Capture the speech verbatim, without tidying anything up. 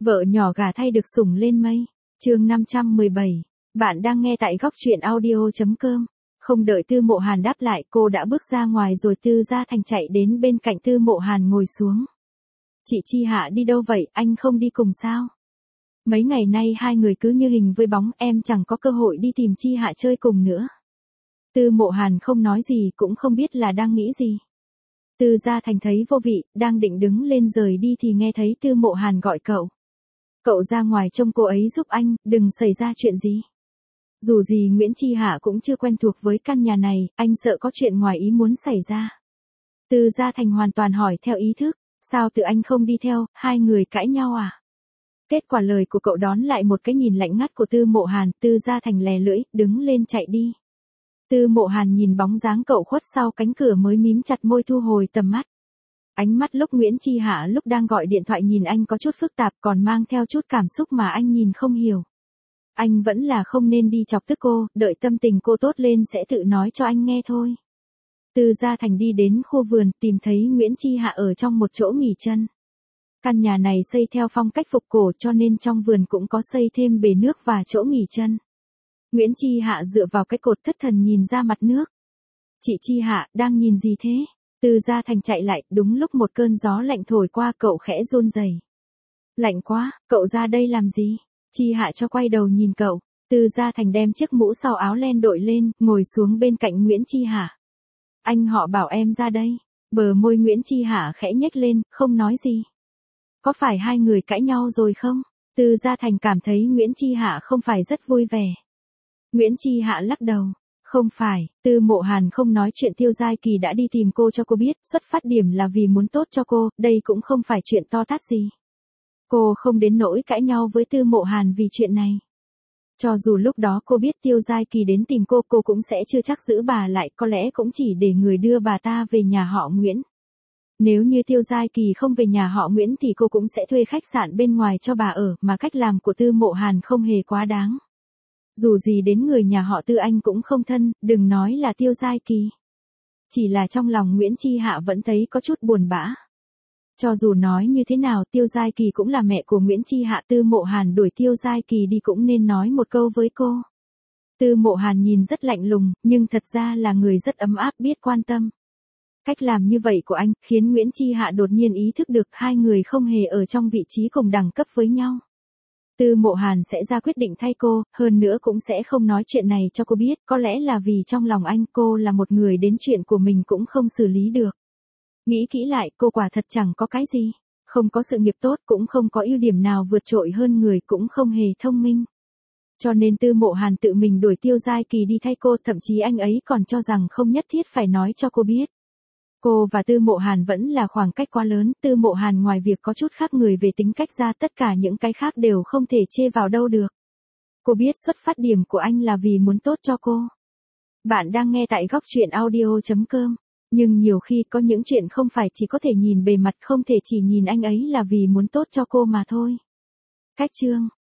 Vợ nhỏ gả thay được sủng lên mây. Chương năm trăm mười bảy. Bạn đang nghe tại góc truyện audio.com. Không đợi Tư Mộ Hàn đáp lại, cô đã bước ra ngoài rồi Tư Gia Thành chạy đến bên cạnh Tư Mộ Hàn ngồi xuống. Chị Chi Hạ đi đâu vậy, anh không đi cùng sao? Mấy ngày nay hai người cứ như hình với bóng, em chẳng có cơ hội đi tìm Chi Hạ chơi cùng nữa. Tư Mộ Hàn không nói gì, cũng không biết là đang nghĩ gì. Tư Gia Thành thấy vô vị, đang định đứng lên rời đi thì nghe thấy Tư Mộ Hàn gọi cậu. Cậu ra ngoài trông cô ấy giúp anh, đừng xảy ra chuyện gì. Dù gì Nguyễn Chi Hạ cũng chưa quen thuộc với căn nhà này, anh sợ có chuyện ngoài ý muốn xảy ra. Tư Gia Thành hoàn toàn hỏi theo ý thức, sao tự anh không đi theo, hai người cãi nhau à? Kết quả lời của cậu đón lại một cái nhìn lạnh ngắt của Tư Mộ Hàn, Tư Gia Thành lè lưỡi, đứng lên chạy đi. Tư Mộ Hàn nhìn bóng dáng cậu khuất sau cánh cửa mới mím chặt môi thu hồi tầm mắt. Ánh mắt lúc Nguyễn Chi Hạ lúc đang gọi điện thoại nhìn anh có chút phức tạp, còn mang theo chút cảm xúc mà anh nhìn không hiểu. Anh vẫn là không nên đi chọc tức cô, đợi tâm tình cô tốt lên sẽ tự nói cho anh nghe thôi. Tư Gia Thành đi đến khu vườn, tìm thấy Nguyễn Chi Hạ ở trong một chỗ nghỉ chân. Căn nhà này xây theo phong cách phục cổ cho nên trong vườn cũng có xây thêm bể nước và chỗ nghỉ chân. Nguyễn Chi Hạ dựa vào cái cột thất thần nhìn ra mặt nước. Chị Chi Hạ, đang nhìn gì thế? Tư Gia Thành chạy lại, đúng lúc một cơn gió lạnh thổi qua, cậu khẽ run rẩy. Lạnh quá, cậu ra đây làm gì? Chi Hạ cho quay đầu nhìn cậu. Tư Gia Thành đem chiếc mũ sau áo len đội lên, ngồi xuống bên cạnh Nguyễn Chi Hạ. Anh họ bảo em ra đây. Bờ môi Nguyễn Chi Hạ khẽ nhếch lên, không nói gì. Có phải hai người cãi nhau rồi không? Tư Gia Thành cảm thấy Nguyễn Chi Hạ không phải rất vui vẻ. Nguyễn Chi Hạ lắc đầu. Không phải, Tư Mộ Hàn không nói chuyện Tiêu Giai Kỳ đã đi tìm cô cho cô biết, xuất phát điểm là vì muốn tốt cho cô, đây cũng không phải chuyện to tát gì. Cô không đến nỗi cãi nhau với Tư Mộ Hàn vì chuyện này. Cho dù lúc đó cô biết Tiêu Giai Kỳ đến tìm cô, cô cũng sẽ chưa chắc giữ bà lại, có lẽ cũng chỉ để người đưa bà ta về nhà họ Nguyễn. Nếu như Tiêu Giai Kỳ không về nhà họ Nguyễn thì cô cũng sẽ thuê khách sạn bên ngoài cho bà ở, mà cách làm của Tư Mộ Hàn không hề quá đáng. Dù gì đến người nhà họ Tư anh cũng không thân, đừng nói là Tiêu Giai Kỳ. Chỉ là trong lòng Nguyễn Chi Hạ vẫn thấy có chút buồn bã. Cho dù nói như thế nào Tiêu Giai Kỳ cũng là mẹ của Nguyễn Chi Hạ, Tư Mộ Hàn đuổi Tiêu Giai Kỳ đi cũng nên nói một câu với cô. Tư Mộ Hàn nhìn rất lạnh lùng, nhưng thật ra là người rất ấm áp biết quan tâm. Cách làm như vậy của anh khiến Nguyễn Chi Hạ đột nhiên ý thức được hai người không hề ở trong vị trí cùng đẳng cấp với nhau. Tư Mộ Hàn sẽ ra quyết định thay cô, hơn nữa cũng sẽ không nói chuyện này cho cô biết, có lẽ là vì trong lòng anh cô là một người đến chuyện của mình cũng không xử lý được. Nghĩ kỹ lại, cô quả thật chẳng có cái gì, không có sự nghiệp tốt, cũng không có ưu điểm nào vượt trội hơn người, cũng không hề thông minh. Cho nên Tư Mộ Hàn tự mình đuổi Tiêu Giai Kỳ đi thay cô, thậm chí anh ấy còn cho rằng không nhất thiết phải nói cho cô biết. Cô và Tư Mộ Hàn vẫn là khoảng cách quá lớn, Tư Mộ Hàn ngoài việc có chút khác người về tính cách ra, tất cả những cái khác đều không thể chê vào đâu được. Cô biết xuất phát điểm của anh là vì muốn tốt cho cô. Bạn đang nghe tại góc truyện audio.com. Nhưng nhiều khi có những chuyện không phải chỉ có thể nhìn bề mặt, không thể chỉ nhìn anh ấy là vì muốn tốt cho cô mà thôi. Cách chương